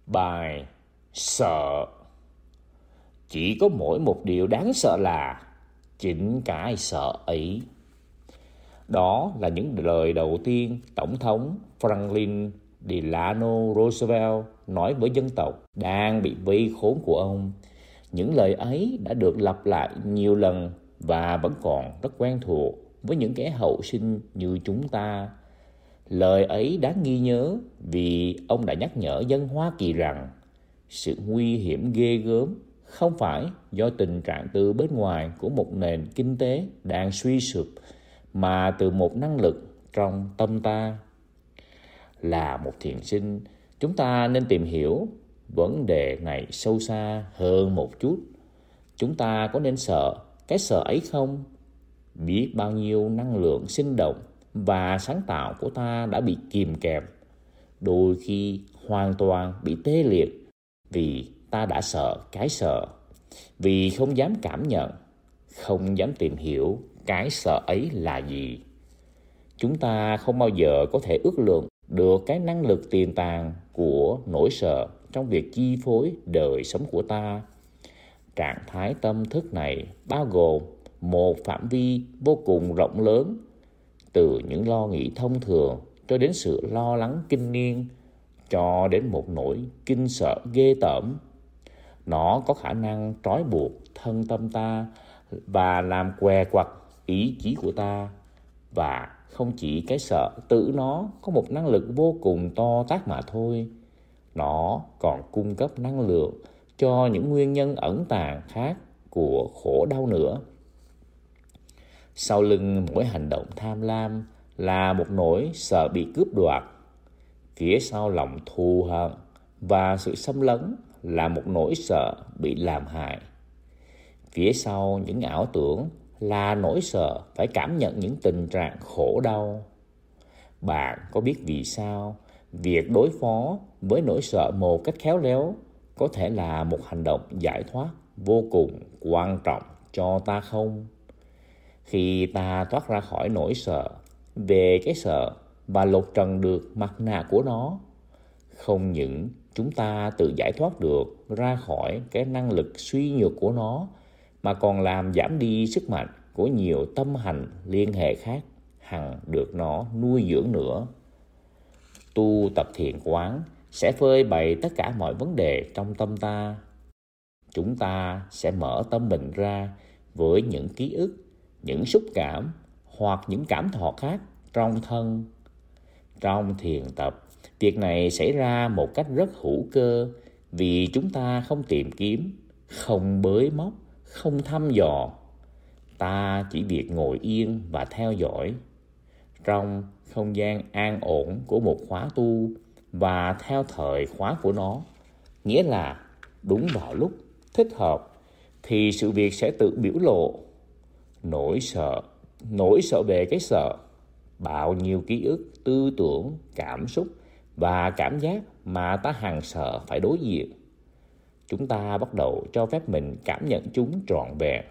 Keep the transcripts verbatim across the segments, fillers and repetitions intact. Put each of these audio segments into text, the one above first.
Bài sợ. Chỉ có mỗi một điều đáng sợ là chính cái sợ ấy. Đó là những lời đầu tiên Tổng thống Franklin Delano Roosevelt nói với dân tộc đang bị vây khốn của ông. Những lời ấy đã được lặp lại nhiều lần và vẫn còn rất quen thuộc với những kẻ hậu sinh như chúng ta. Lời ấy đáng ghi nhớ vì ông đã nhắc nhở dân Hoa Kỳ rằng sự nguy hiểm ghê gớm không phải do tình trạng từ bên ngoài của một nền kinh tế đang suy sụp, mà từ một năng lực trong tâm ta. Là một thiền sinh, chúng ta nên tìm hiểu vấn đề này sâu xa hơn một chút. Chúng ta có nên sợ cái sợ ấy không? Biết bao nhiêu năng lượng sinh động và sáng tạo của ta đã bị kìm kẹp, đôi khi hoàn toàn bị tê liệt vì ta đã sợ cái sợ, vì không dám cảm nhận, không dám tìm hiểu cái sợ ấy là gì. Chúng ta không bao giờ có thể ước lượng được cái năng lực tiềm tàng của nỗi sợ trong việc chi phối đời sống của ta. Trạng thái tâm thức này bao gồm một phạm vi vô cùng rộng lớn, từ những lo nghĩ thông thường cho đến sự lo lắng kinh niên, cho đến một nỗi kinh sợ ghê tởm. Nó có khả năng trói buộc thân tâm ta và làm què quặt ý chí của ta. Và không chỉ cái sợ tự nó có một năng lực vô cùng to tát mà thôi, nó còn cung cấp năng lượng cho những nguyên nhân ẩn tàng khác của khổ đau nữa. Sau lưng mỗi hành động tham lam là một nỗi sợ bị cướp đoạt. Phía sau lòng thù hận và sự xâm lấn là một nỗi sợ bị làm hại. Phía sau những ảo tưởng là nỗi sợ phải cảm nhận những tình trạng khổ đau. Bạn có biết vì sao việc đối phó với nỗi sợ một cách khéo léo có thể là một hành động giải thoát vô cùng quan trọng cho ta không? Khi ta thoát ra khỏi nỗi sợ về cái sợ và lột trần được mặt nạ của nó, không những chúng ta tự giải thoát được ra khỏi cái năng lực suy nhược của nó, mà còn làm giảm đi sức mạnh của nhiều tâm hành liên hệ khác hằng được nó nuôi dưỡng nữa. Tu tập thiền quán sẽ phơi bày tất cả mọi vấn đề trong tâm ta. Chúng ta sẽ mở tâm mình ra với những ký ức, những xúc cảm hoặc những cảm thọ khác trong thân. Trong thiền tập, việc này xảy ra một cách rất hữu cơ vì chúng ta không tìm kiếm, không bới móc, không thăm dò. Ta chỉ việc ngồi yên và theo dõi trong không gian an ổn của một khóa tu và theo thời khóa của nó. Nghĩa là đúng vào lúc thích hợp thì sự việc sẽ tự biểu lộ. Nỗi sợ, nỗi sợ về cái sợ, bao nhiêu ký ức, tư tưởng, cảm xúc và cảm giác mà ta hằng sợ phải đối diện. Chúng ta bắt đầu cho phép mình cảm nhận chúng trọn vẹn.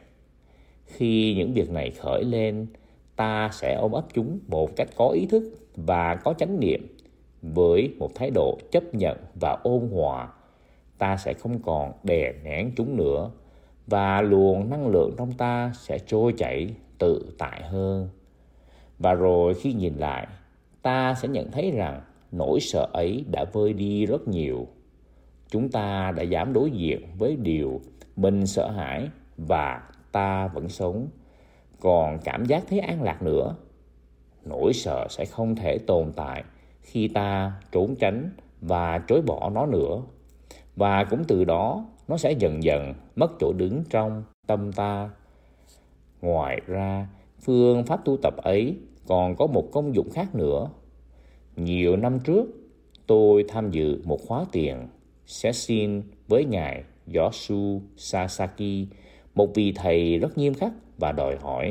Khi những việc này khởi lên, ta sẽ ôm ấp chúng một cách có ý thức và có chánh niệm. Với một thái độ chấp nhận và ôn hòa, ta sẽ không còn đè nén chúng nữa, và luồng năng lượng trong ta sẽ trôi chảy tự tại hơn. Và rồi khi nhìn lại, ta sẽ nhận thấy rằng nỗi sợ ấy đã vơi đi rất nhiều. Chúng ta đã dám đối diện với điều mình sợ hãi và ta vẫn sống, còn cảm giác thấy an lạc nữa. Nỗi sợ sẽ không thể tồn tại khi ta trốn tránh và chối bỏ nó nữa, và cũng từ đó nó sẽ dần dần mất chỗ đứng trong tâm ta. Ngoài ra, phương pháp tu tập ấy còn có một công dụng khác nữa. Nhiều năm trước, tôi tham dự một khóa thiền session với ngài Yoshu Sasaki, một vị thầy rất nghiêm khắc và đòi hỏi.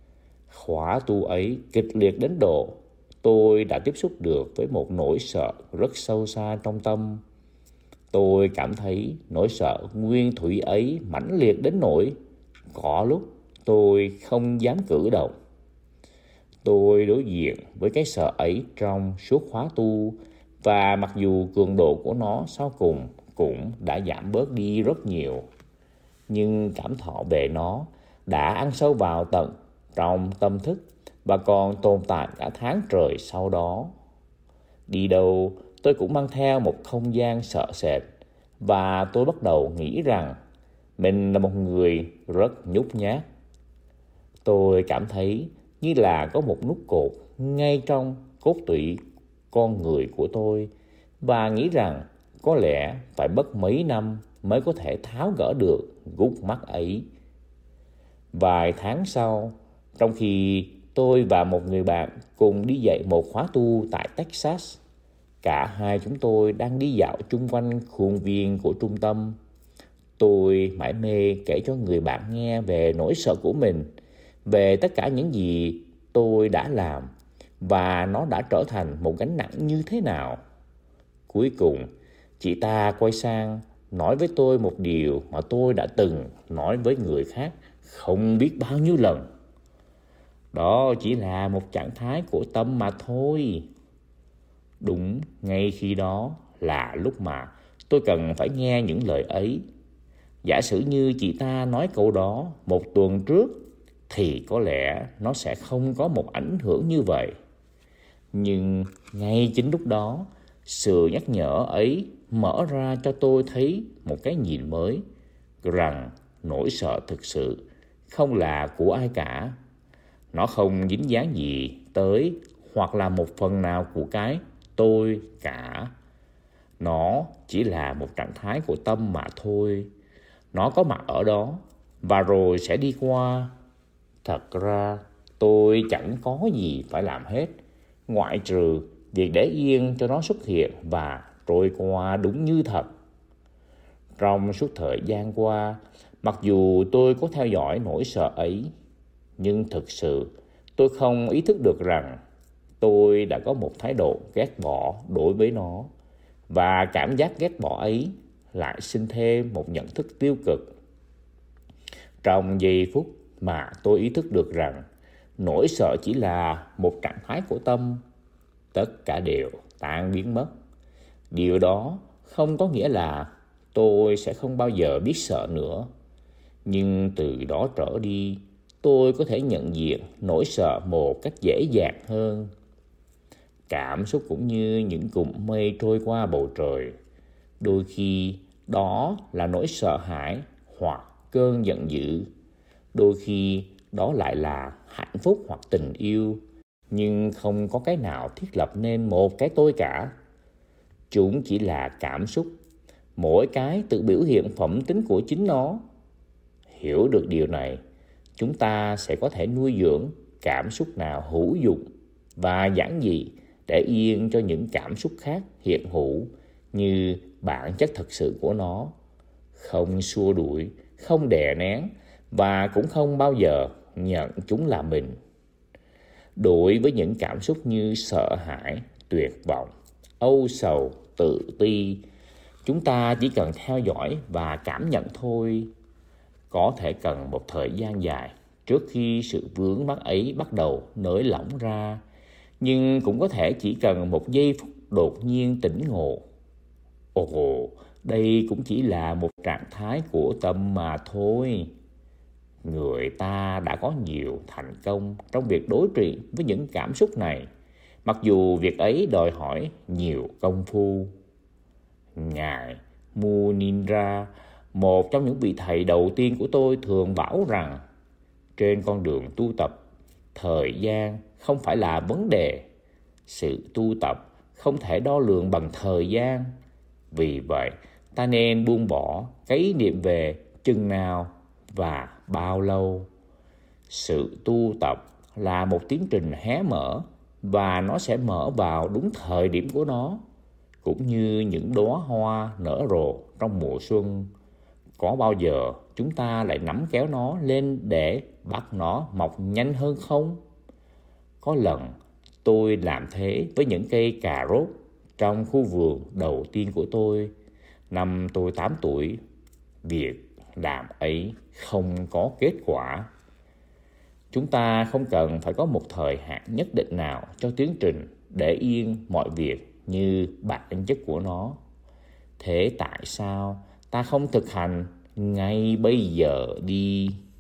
Khóa tu ấy kịch liệt đến độ tôi đã tiếp xúc được với một nỗi sợ rất sâu xa trong tâm. Tôi cảm thấy nỗi sợ nguyên thủy ấy mãnh liệt đến nỗi có lúc tôi không dám cử động. Tôi đối diện với cái sợ ấy trong suốt khóa tu Và mặc dù cường độ của nó sau cùng cũng đã giảm bớt đi rất nhiều, nhưng cảm thọ về nó đã ăn sâu vào tận trong tâm thức và còn tồn tại cả tháng trời sau đó. Đi đâu tôi cũng mang theo một không gian sợ sệt, và tôi bắt đầu nghĩ rằng mình là một người rất nhút nhát. Tôi cảm thấy như là có một nút cột ngay trong cốt tủy con người của tôi, và nghĩ rằng có lẽ phải mất mấy năm mới có thể tháo gỡ được gút mắt ấy. Vài tháng sau, trong khi tôi và một người bạn cùng đi dạy một khóa tu tại Texas, cả hai chúng tôi đang đi dạo chung quanh khuôn viên của trung tâm. Tôi mải mê kể cho người bạn nghe về nỗi sợ của mình, về tất cả những gì tôi đã làm, và nó đã trở thành một gánh nặng như thế nào. Cuối cùng, chị ta quay sang nói với tôi một điều mà tôi đã từng nói với người khác không biết bao nhiêu lần. Đó chỉ là một trạng thái của tâm mà thôi. Đúng ngay khi đó là lúc mà tôi cần phải nghe những lời ấy. Giả sử như chị ta nói câu đó một tuần trước thì có lẽ nó sẽ không có một ảnh hưởng như vậy. Nhưng ngay chính lúc đó, sự nhắc nhở ấy mở ra cho tôi thấy một cái nhìn mới, rằng nỗi sợ thực sự không là của ai cả. Nó không dính dáng gì tới hoặc là một phần nào của cái tôi cả. Nó chỉ là một trạng thái của tâm mà thôi. Nó có mặt ở đó và rồi sẽ đi qua. Thật ra tôi chẳng có gì phải làm hết, ngoại trừ việc để yên cho nó xuất hiện và trôi qua đúng như thật. Trong suốt thời gian qua, mặc dù tôi có theo dõi nỗi sợ ấy, nhưng thực sự tôi không ý thức được rằng tôi đã có một thái độ ghét bỏ đối với nó, và cảm giác ghét bỏ ấy lại sinh thêm một nhận thức tiêu cực. Trong giây phút mà tôi ý thức được rằng nỗi sợ chỉ là một trạng thái của tâm, tất cả đều tan biến mất. Điều đó không có nghĩa là tôi sẽ không bao giờ biết sợ nữa, nhưng từ đó trở đi, tôi có thể nhận diện nỗi sợ một cách dễ dàng hơn. Cảm xúc cũng như những cụm mây trôi qua bầu trời, đôi khi đó là nỗi sợ hãi hoặc cơn giận dữ, đôi khi đó lại là hạnh phúc hoặc tình yêu, nhưng không có cái nào thiết lập nên một cái tôi cả. Chúng chỉ là cảm xúc, mỗi cái tự biểu hiện phẩm tính của chính nó. Hiểu được điều này, chúng ta sẽ có thể nuôi dưỡng cảm xúc nào hữu dụng và giản dị để yên cho những cảm xúc khác hiện hữu như bản chất thực sự của nó, không xua đuổi, không đè nén và cũng không bao giờ nhận chúng là mình. Đối với những cảm xúc như sợ hãi, tuyệt vọng, âu sầu, tự ti, chúng ta chỉ cần theo dõi và cảm nhận thôi. Có thể cần một thời gian dài trước khi sự vướng mắc ấy bắt đầu nới lỏng ra, nhưng cũng có thể chỉ cần một giây phút đột nhiên tỉnh ngộ. Ồ, đây cũng chỉ là một trạng thái của tâm mà thôi. Người ta đã có nhiều thành công trong việc đối trị với những cảm xúc này, mặc dù việc ấy đòi hỏi nhiều công phu. Ngài Munindra, một trong những vị thầy đầu tiên của tôi, thường bảo rằng trên con đường tu tập, thời gian không phải là vấn đề. Sự tu tập không thể đo lường bằng thời gian. Vì vậy, ta nên buông bỏ cái ý niệm về chừng nào và bao lâu. Sự tu tập là một tiến trình hé mở, và nó sẽ mở vào đúng thời điểm của nó, cũng như những đóa hoa nở rộ trong mùa xuân. Có bao giờ chúng ta lại nắm kéo nó lên để bắt nó mọc nhanh hơn không? Có lần tôi làm thế với những cây cà rốt trong khu vườn đầu tiên của tôi, năm tôi tám tuổi. Việc làm ấy không có kết quả. Chúng ta không cần phải có một thời hạn nhất định nào cho tiến trình để yên mọi việc như bản chất của nó. Thế tại sao ta không thực hành ngay bây giờ đi?